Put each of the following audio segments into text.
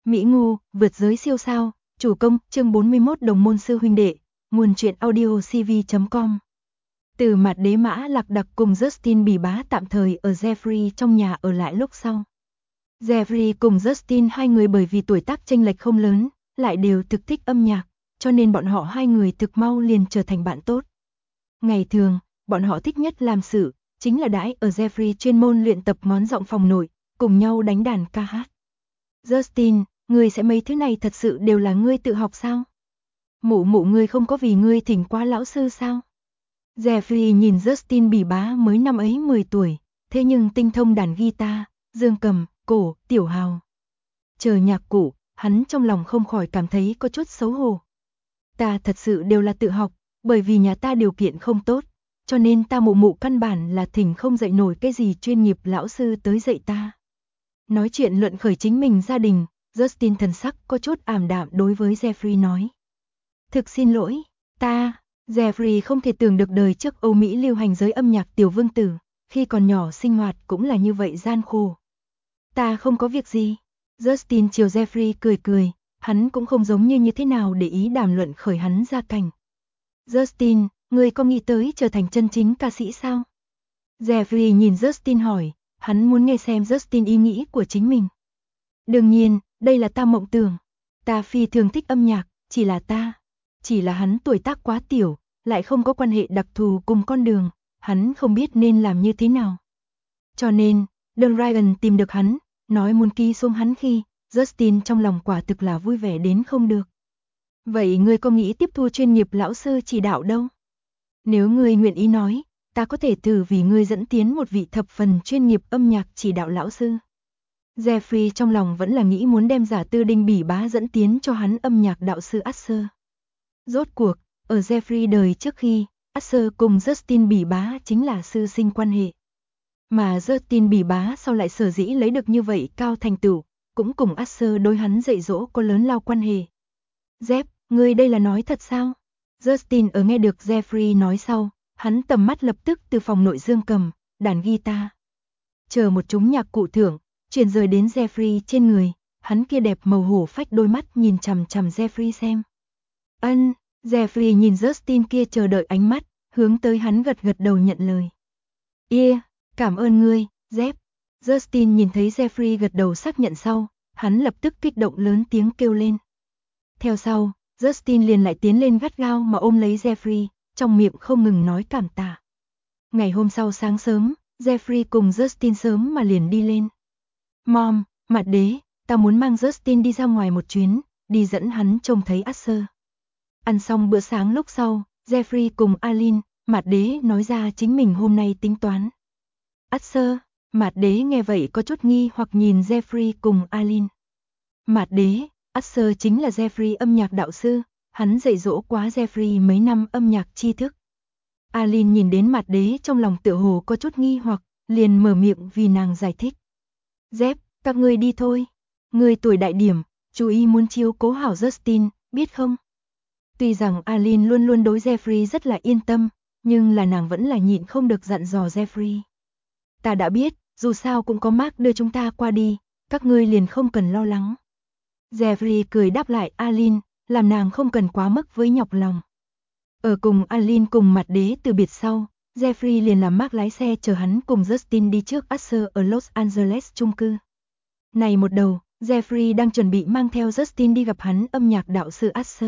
Mỹ Ngu, vượt giới siêu sao, chủ công, chương 41 đồng môn sư huynh đệ, nguồn truyện audio cv.com. Từ Mạt Đế Mã Lạc Đặc cùng Justin Bỉ Bá tạm thời ở Jeffrey trong nhà ở lại lúc sau. Jeffrey cùng Justin hai người bởi vì tuổi tác chênh lệch không lớn, lại đều thực thích âm nhạc, cho nên bọn họ hai người thực mau liền trở thành bạn tốt. Ngày thường, bọn họ thích nhất làm sự, chính là đãi ở Jeffrey chuyên môn luyện tập ngón giọng phòng nổi, cùng nhau đánh đàn ca hát. Justin, ngươi sẽ mấy thứ này thật sự đều là ngươi tự học sao? Mụ ngươi không có vì ngươi thỉnh qua lão sư sao? Jeffrey nhìn Justin Bỉ Bá mới năm ấy 10 tuổi, thế nhưng tinh thông đàn guitar, dương cầm, cổ, tiểu hào. Chờ nhạc cụ, hắn trong lòng không khỏi cảm thấy có chút xấu hổ. Ta thật sự đều là tự học, bởi vì nhà ta điều kiện không tốt, cho nên ta mụ căn bản là thỉnh không dạy nổi cái gì chuyên nghiệp lão sư tới dạy ta. Nói chuyện luận khởi chính mình gia đình, Justin thần sắc có chút ảm đạm đối với Jeffrey nói. Thực xin lỗi, Jeffrey không thể tưởng được đời trước Âu Mỹ lưu hành giới âm nhạc tiểu vương tử, khi còn nhỏ sinh hoạt cũng là như vậy gian khổ. Ta không có việc gì. Justin chiều Jeffrey cười, hắn cũng không giống như thế nào để ý đàm luận khởi hắn gia cảnh. Justin, ngươi có nghĩ tới trở thành chân chính ca sĩ sao? Jeffrey nhìn Justin hỏi, hắn muốn nghe xem Justin ý nghĩ của chính mình. Đương nhiên, đây là ta mộng tưởng. Ta phi thường thích âm nhạc, chỉ là hắn tuổi tác quá tiểu, lại không có quan hệ đặc thù cùng con đường, hắn không biết nên làm như thế nào. Cho nên, đương Ryan tìm được hắn, nói muốn ký xuống hắn khi, Justin trong lòng quả thực là vui vẻ đến không được. Vậy ngươi có nghĩ tiếp thu chuyên nghiệp lão sư chỉ đạo đâu? Nếu ngươi nguyện ý nói, ta có thể thử vì ngươi dẫn tiến một vị thập phần chuyên nghiệp âm nhạc chỉ đạo lão sư. Jeffrey trong lòng vẫn là nghĩ muốn đem giả tư Đinh Bỉ Bá dẫn tiến cho hắn âm nhạc đạo sư Usher. Rốt cuộc, ở Jeffrey đời trước khi, Usher cùng Justin Bỉ Bá chính là sư sinh quan hệ. Mà Justin Bỉ Bá sau lại sở dĩ lấy được như vậy cao thành tựu, cũng cùng Usher đối hắn dạy dỗ có lớn lao quan hệ. Jeff, ngươi đây là nói thật sao? Justin ở nghe được Jeffrey nói sau, hắn tầm mắt lập tức từ phòng nội dương cầm, đàn guitar. Chờ một chúng nhạc cụ thưởng, chuyển rời đến Jeffrey trên người, hắn kia đẹp màu hổ phách đôi mắt nhìn chằm chằm Jeffrey xem. Jeffrey nhìn Justin kia chờ đợi ánh mắt, hướng tới hắn gật đầu nhận lời. Cảm ơn ngươi, Jeff. Justin nhìn thấy Jeffrey gật đầu xác nhận sau, hắn lập tức kích động lớn tiếng kêu lên. Theo sau, Justin liền lại tiến lên gắt gao mà ôm lấy Jeffrey, trong miệng không ngừng nói cảm tạ. Ngày hôm sau sáng sớm, Jeffrey cùng Justin sớm mà liền đi lên. Mom, Mạt Đế, ta muốn mang Justin đi ra ngoài một chuyến, đi dẫn hắn trông thấy Usher. Ăn xong bữa sáng lúc sau, Jeffrey cùng Alin, Mạt Đế nói ra chính mình hôm nay tính toán. Usher, Mạt Đế nghe vậy có chút nghi hoặc nhìn Jeffrey cùng Alin. Mạt Đế, Usher chính là Jeffrey âm nhạc đạo sư, hắn dạy dỗ quá Jeffrey mấy năm âm nhạc tri thức. Alin nhìn đến Mạt Đế trong lòng tựa hồ có chút nghi hoặc, liền mở miệng vì nàng giải thích. Jeff, các ngươi đi thôi. Ngươi tuổi đại điểm, chú ý muốn chiếu cố hảo Justin, biết không? Tuy rằng Alin luôn luôn đối Jeffrey rất là yên tâm, nhưng là nàng vẫn là nhịn không được dặn dò Jeffrey. Ta đã biết, dù sao cũng có Mark đưa chúng ta qua đi, các ngươi liền không cần lo lắng. Jeffrey cười đáp lại Alin, làm nàng không cần quá mức với nhọc lòng. Ở cùng Alin cùng Mạt Đế từ biệt sau, Jeffrey liền làm Mark lái xe chờ hắn cùng Justin đi trước Usher ở Los Angeles chung cư. Này một đầu, Jeffrey đang chuẩn bị mang theo Justin đi gặp hắn âm nhạc đạo sư Usher.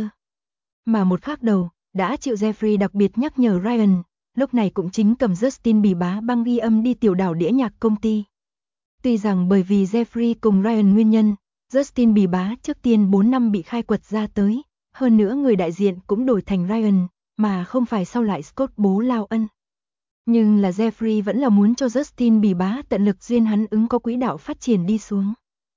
Mà một khác đầu, đã chịu Jeffrey đặc biệt nhắc nhở Ryan, lúc này cũng chính cầm Justin Bỉ Bá băng ghi âm đi tiểu đảo đĩa nhạc công ty. Tuy rằng bởi vì Jeffrey cùng Ryan nguyên nhân, Justin Bỉ Bá trước tiên 4 năm bị khai quật ra tới, hơn nữa người đại diện cũng đổi thành Ryan, mà không phải sau lại Scott bố Lao Ân. Nhưng là Jeffrey vẫn là muốn cho Justin Bỉ Bá tận lực duyên hắn ứng có quỹ đạo phát triển đi xuống.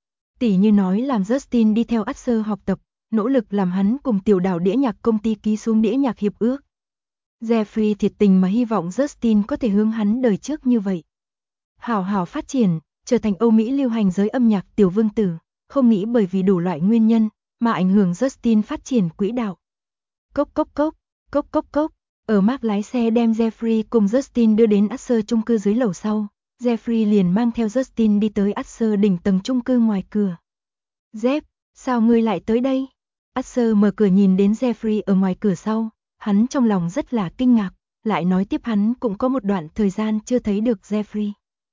Tỉ như nói làm Justin đi theo Usher học tập, nỗ lực làm hắn cùng tiểu đảo đĩa nhạc công ty ký xuống đĩa nhạc hiệp ước. Jeffrey thiệt tình mà hy vọng Justin có thể hướng hắn đời trước như vậy. Hảo phát triển, trở thành Âu Mỹ lưu hành giới âm nhạc tiểu vương tử, không nghĩ bởi vì đủ loại nguyên nhân mà ảnh hưởng Justin phát triển quỹ đạo. Cốc, ở Mark lái xe đem Jeffrey cùng Justin đưa đến Usher chung cư dưới lầu sau, Jeffrey liền mang theo Justin đi tới Usher đỉnh tầng chung cư ngoài cửa. Jeff, Sao ngươi lại tới đây? Arthur mở cửa nhìn đến Jeffrey ở ngoài cửa sau, hắn trong lòng rất là kinh ngạc, lại nói tiếp hắn cũng có một đoạn thời gian chưa thấy được Jeffrey.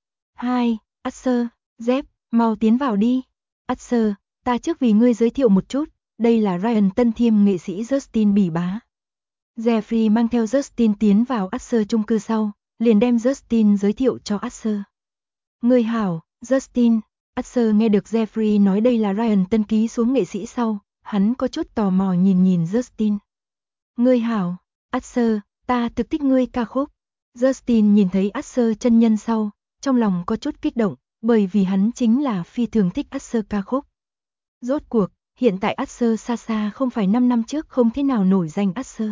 Hi, Arthur, Jeff, mau tiến vào đi. Arthur, ta trước vì ngươi giới thiệu một chút, đây là Ryan Tân Thiêm nghệ sĩ Justin Bỉ Bá. Jeffrey mang theo Justin tiến vào Arthur chung cư sau, liền đem Justin giới thiệu cho Arthur. Ngươi hảo, Justin. Arthur nghe được Jeffrey nói đây là Ryan Tân ký xuống nghệ sĩ sau, hắn có chút tò mò nhìn Justin. Ngươi hảo, Arthur, ta thực thích ngươi ca khúc. Justin nhìn thấy Arthur chân nhân sau, trong lòng có chút kích động, bởi vì hắn chính là phi thường thích Arthur ca khúc. Rốt cuộc, hiện tại Arthur xa xa không phải 5 năm trước không thế nào nổi danh Arthur.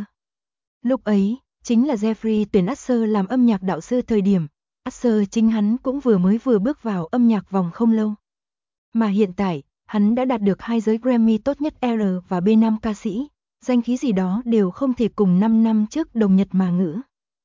Lúc ấy, chính là Jeffrey tuyển Arthur làm âm nhạc đạo sư thời điểm, Arthur chính hắn cũng vừa bước vào âm nhạc vòng không lâu. Mà hiện tại, hắn đã đạt được 2 giới Grammy tốt nhất R và B nam ca sĩ, danh khí gì đó đều không thể cùng 5 năm trước đồng nhật mà ngữ.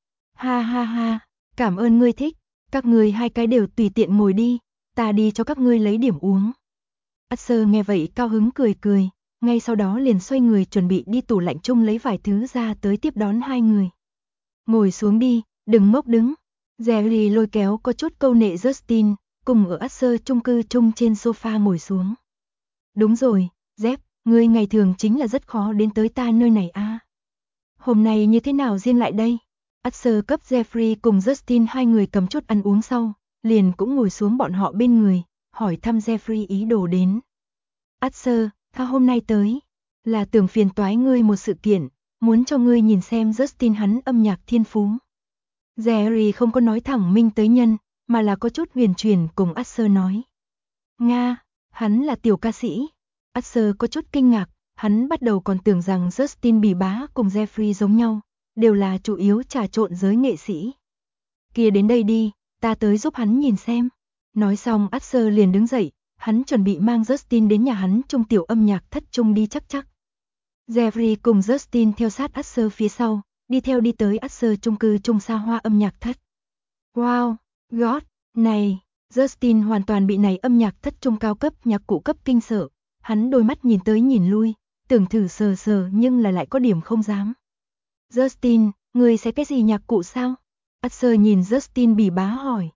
Ha ha ha, cảm ơn ngươi thích, các ngươi hai cái đều tùy tiện ngồi đi, ta đi cho các ngươi lấy điểm uống. Arthur nghe vậy cao hứng cười, ngay sau đó liền xoay người chuẩn bị đi tủ lạnh chung lấy vài thứ ra tới tiếp đón hai người. Ngồi xuống đi, đừng ngốc đứng. Jerry lôi kéo có chút câu nệ Justin, cùng ở Arthur chung cư chung trên sofa ngồi xuống. Đúng rồi, Jeff, ngươi ngày thường chính là rất khó đến tới ta nơi này a. Hôm nay như thế nào riêng lại đây? Arthur cấp Jeffrey cùng Justin hai người cầm chút ăn uống sau, liền cũng ngồi xuống bọn họ bên người, hỏi thăm Jeffrey ý đồ đến. Arthur, ta hôm nay tới, là tưởng phiền toái ngươi một sự kiện, muốn cho ngươi nhìn xem Justin hắn âm nhạc thiên phú. Jerry không có nói thẳng minh tới nhân, mà là có chút huyền truyền cùng Arthur nói. Nga, hắn là tiểu ca sĩ. Arthur có chút kinh ngạc, hắn bắt đầu còn tưởng rằng Justin Bỉ Bá cùng Jeffrey giống nhau, đều là chủ yếu trà trộn giới nghệ sĩ. Kia đến đây đi, ta tới giúp hắn nhìn xem. Nói xong Arthur liền đứng dậy, hắn chuẩn bị mang Justin đến nhà hắn trong tiểu âm nhạc thất chung đi chắc. Jeffrey cùng Justin theo sát Arthur phía sau, đi tới Arthur chung cư chung xa hoa âm nhạc thất. Wow, God, này, Justin hoàn toàn bị này âm nhạc thất chung cao cấp nhạc cụ cấp kinh sợ, hắn đôi mắt nhìn tới nhìn lui, tưởng thử sờ nhưng là lại có điểm không dám. Justin, ngươi sẽ cái gì nhạc cụ sao? Arthur nhìn Justin Bỉ Bá hỏi.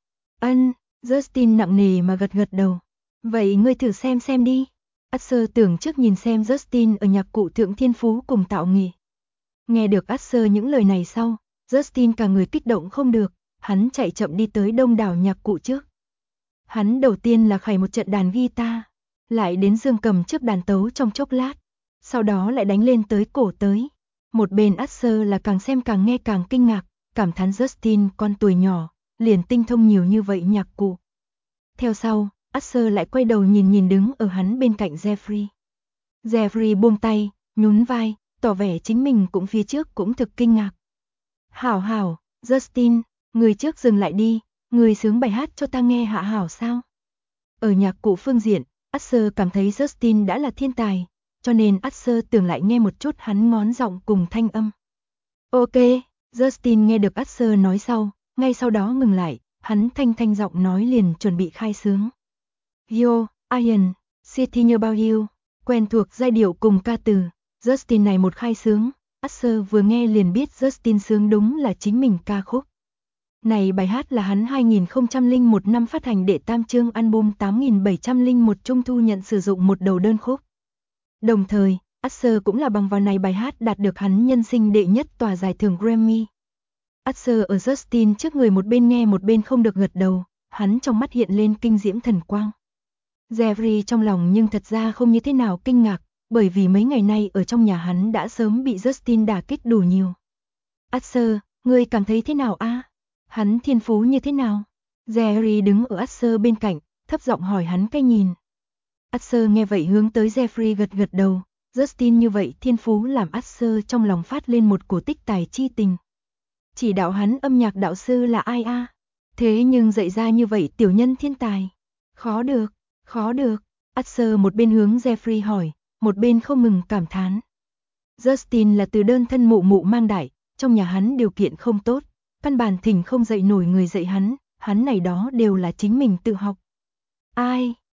Justin nặng nề mà gật đầu. Vậy ngươi thử xem đi. Arthur tưởng trước nhìn xem Justin ở nhạc cụ thượng thiên phú cùng tạo nghệ. Nghe được Arthur những lời này sau, Justin cả người kích động không được, hắn chạy chậm đi tới đông đảo nhạc cụ trước. Hắn đầu tiên là khải một trận đàn guitar, lại đến dương cầm trước đàn tấu trong chốc lát, sau đó lại đánh lên tới cổ tới. Một bên Arthur là càng xem càng nghe càng kinh ngạc, cảm thán Justin con tuổi nhỏ, liền tinh thông nhiều như vậy nhạc cụ. Theo sau, Arthur lại quay đầu nhìn đứng ở hắn bên cạnh Jeffrey. Jeffrey buông tay, nhún vai, tỏ vẻ chính mình cũng phía trước cũng thực kinh ngạc. Hảo, Justin, người trước dừng lại đi, người sướng bài hát cho ta nghe hạ hảo sao? Ở nhạc cụ phương diện, Arthur cảm thấy Justin đã là thiên tài, cho nên Arthur tưởng lại nghe một chút hắn ngón giọng cùng thanh âm. Ok, Justin nghe được Arthur nói sau, ngay sau đó ngừng lại, hắn thanh giọng nói liền chuẩn bị khai sướng. Yo, Ian, City About You, quen thuộc giai điệu cùng ca từ, Justin này một khai sướng, Arthur vừa nghe liền biết Justin sướng đúng là chính mình ca khúc. Này bài hát là hắn 2001 năm phát hành đệ tam chương album 8701 trung thu nhận sử dụng một đầu đơn khúc. Đồng thời, Arthur cũng là bằng vào này bài hát đạt được hắn nhân sinh đệ nhất tòa giải thưởng Grammy. Arthur ở Justin trước người một bên nghe một bên không được gật đầu, hắn trong mắt hiện lên kinh diễm thần quang. Jeffrey trong lòng nhưng thật ra không như thế nào kinh ngạc, bởi vì mấy ngày nay ở trong nhà hắn đã sớm bị Justin đả kích đủ nhiều. Arthur, ngươi cảm thấy thế nào a? Hắn thiên phú như thế nào? Jerry đứng ở Arthur bên cạnh, thấp giọng hỏi hắn cái nhìn. Arthur nghe vậy hướng tới Jeffrey gật đầu, Justin như vậy thiên phú làm Arthur trong lòng phát lên một cổ tích tài chi tình. Chỉ đạo hắn âm nhạc đạo sư là ai a? Thế nhưng dạy ra như vậy tiểu nhân thiên tài. Khó được. Arthur một bên hướng Jeffrey hỏi, một bên không ngừng cảm thán. Justin là từ đơn thân mụ mang đại, trong nhà hắn điều kiện không tốt, căn bản thỉnh không dạy nổi người dạy hắn này đó đều là chính mình tự học. Ai,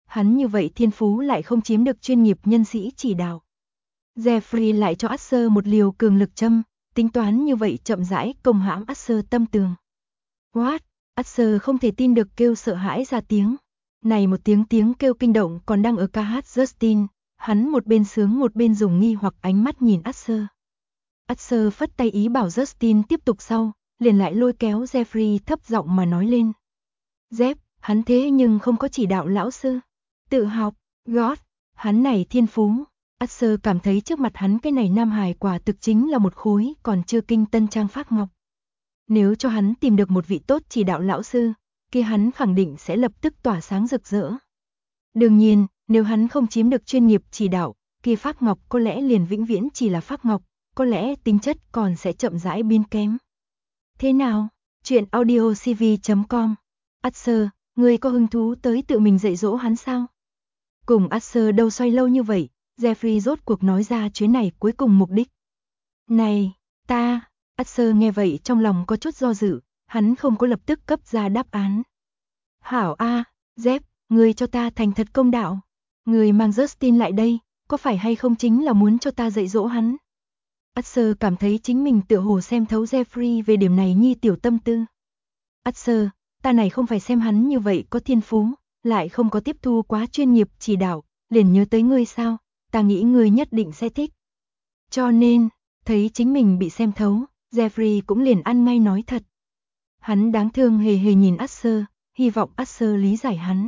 Hắn như vậy thiên phú lại không chiếm được chuyên nghiệp nhân sĩ chỉ đạo. Jeffrey lại cho Archer một liều cường lực châm, tính toán như vậy chậm rãi công hãm Archer tâm tường. What? Archer không thể tin được kêu sợ hãi ra tiếng. Này một tiếng kêu kinh động còn đang ở ca hát Justin, hắn một bên sướng một bên dùng nghi hoặc ánh mắt nhìn Archer. Archer phất tay ý bảo Justin tiếp tục sau, liền lại lôi kéo Jeffrey thấp giọng mà nói lên. Jeff, hắn thế nhưng không có chỉ đạo lão sư. Tự học, God, hắn này thiên phú. Archer cảm thấy trước mặt hắn cái này nam hài quả thực chính là một khối còn chưa kinh tân trang phác ngọc. Nếu cho hắn tìm được một vị tốt chỉ đạo lão sư, kia hắn khẳng định sẽ lập tức tỏa sáng rực rỡ. Đương nhiên, nếu hắn không chiếm được chuyên nghiệp chỉ đạo, kia phác ngọc có lẽ liền vĩnh viễn chỉ là phác ngọc, có lẽ tính chất còn sẽ chậm rãi biến kém. Thế nào? Chuyện audiocv.com. Archer, ngươi có hứng thú tới tự mình dạy dỗ hắn sao? Cùng Archer đâu xoay lâu như vậy, Jeffrey rốt cuộc nói ra chuyến này cuối cùng mục đích. Này, Archer nghe vậy trong lòng có chút do dự, hắn không có lập tức cấp ra đáp án. Hảo a, Jeff, ngươi cho ta thành thật công đạo. Ngươi mang Justin lại đây, có phải hay không chính là muốn cho ta dạy dỗ hắn? Archer cảm thấy chính mình tựa hồ xem thấu Jeffrey về điểm này nhi tiểu tâm tư. Archer, ta này không phải xem hắn như vậy có thiên phú, lại không có tiếp thu quá chuyên nghiệp chỉ đạo, liền nhớ tới ngươi sao, ta nghĩ ngươi nhất định sẽ thích. Cho nên, thấy chính mình bị xem thấu, Jeffrey cũng liền ăn ngay nói thật. Hắn đáng thương hề hề nhìn Archer, hy vọng Archer lý giải hắn.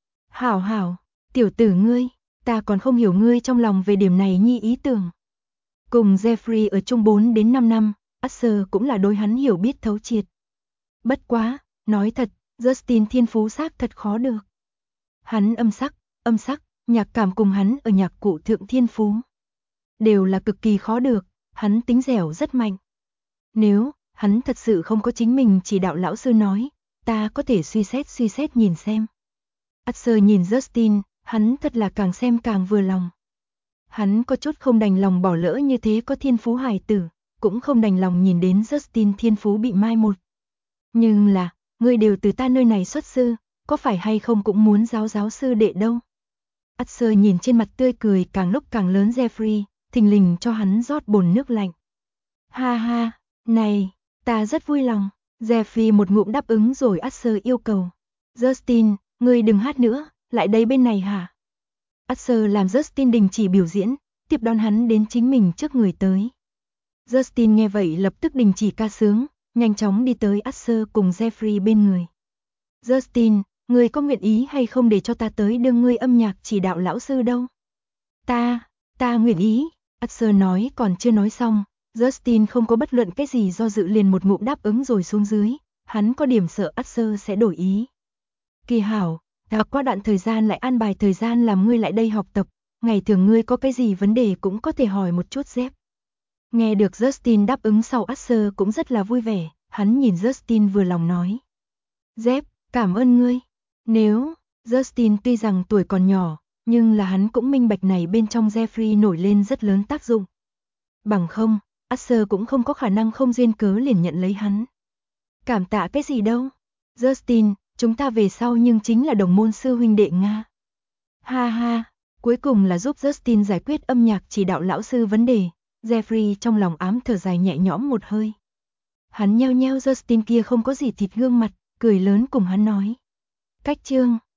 Hảo, tiểu tử ngươi, ta còn không hiểu ngươi trong lòng về điểm này nhi ý tưởng. Cùng Jeffrey ở chung 4 đến 5 năm, Archer cũng là đối hắn hiểu biết thấu triệt. Bất quá, nói thật, Justin thiên phú xác thật khó được. Hắn âm sắc, nhạc cảm cùng hắn ở nhạc cụ thượng thiên phú. Đều là cực kỳ khó được, hắn tính dẻo rất mạnh. Nếu, hắn thật sự không có chính mình chỉ đạo lão sư nói, ta có thể suy xét nhìn xem. Archer nhìn Justin, hắn thật là càng xem càng vừa lòng. Hắn có chút không đành lòng bỏ lỡ như thế có thiên phú hài tử, cũng không đành lòng nhìn đến Justin thiên phú bị mai một. Nhưng là, ngươi đều từ ta nơi này xuất sư, có phải hay không cũng muốn giáo sư đệ đâu. Archer nhìn trên mặt tươi cười càng lúc càng lớn Jeffrey, thình lình cho hắn rót bồn nước lạnh. Ha, này, ta rất vui lòng. Jeffrey một ngụm đáp ứng rồi Archer yêu cầu. Justin, ngươi đừng hát nữa, lại đây bên này hả? Archer làm Justin đình chỉ biểu diễn, tiếp đón hắn đến chính mình trước người tới. Justin nghe vậy lập tức đình chỉ ca sướng, nhanh chóng đi tới Archer cùng Jeffrey bên người. Justin, ngươi có nguyện ý hay không để cho ta tới đương ngươi âm nhạc chỉ đạo lão sư đâu? Ta nguyện ý, Archer nói còn chưa nói xong, Justin không có bất luận cái gì do dự liền một ngụm đáp ứng rồi xuống dưới, hắn có điểm sợ Archer sẽ đổi ý. Kỳ hảo, ta qua đoạn thời gian lại an bài thời gian làm ngươi lại đây học tập, ngày thường ngươi có cái gì vấn đề cũng có thể hỏi một chút Jeff. Nghe được Justin đáp ứng sau Archer cũng rất là vui vẻ, hắn nhìn Justin vừa lòng nói. Jeff, cảm ơn ngươi. Nếu, Justin tuy rằng tuổi còn nhỏ, nhưng là hắn cũng minh bạch này bên trong Jeffrey nổi lên rất lớn tác dụng. Bằng không, Archer cũng không có khả năng không duyên cớ liền nhận lấy hắn. Cảm tạ cái gì đâu. Justin, chúng ta về sau nhưng chính là đồng môn sư huynh đệ Nga. Ha, cuối cùng là giúp Justin giải quyết âm nhạc chỉ đạo lão sư vấn đề. Jeffrey trong lòng ám thở dài nhẹ nhõm một hơi. Hắn nheo Justin kia không có gì thịt gương mặt, cười lớn cùng hắn nói. Cách chương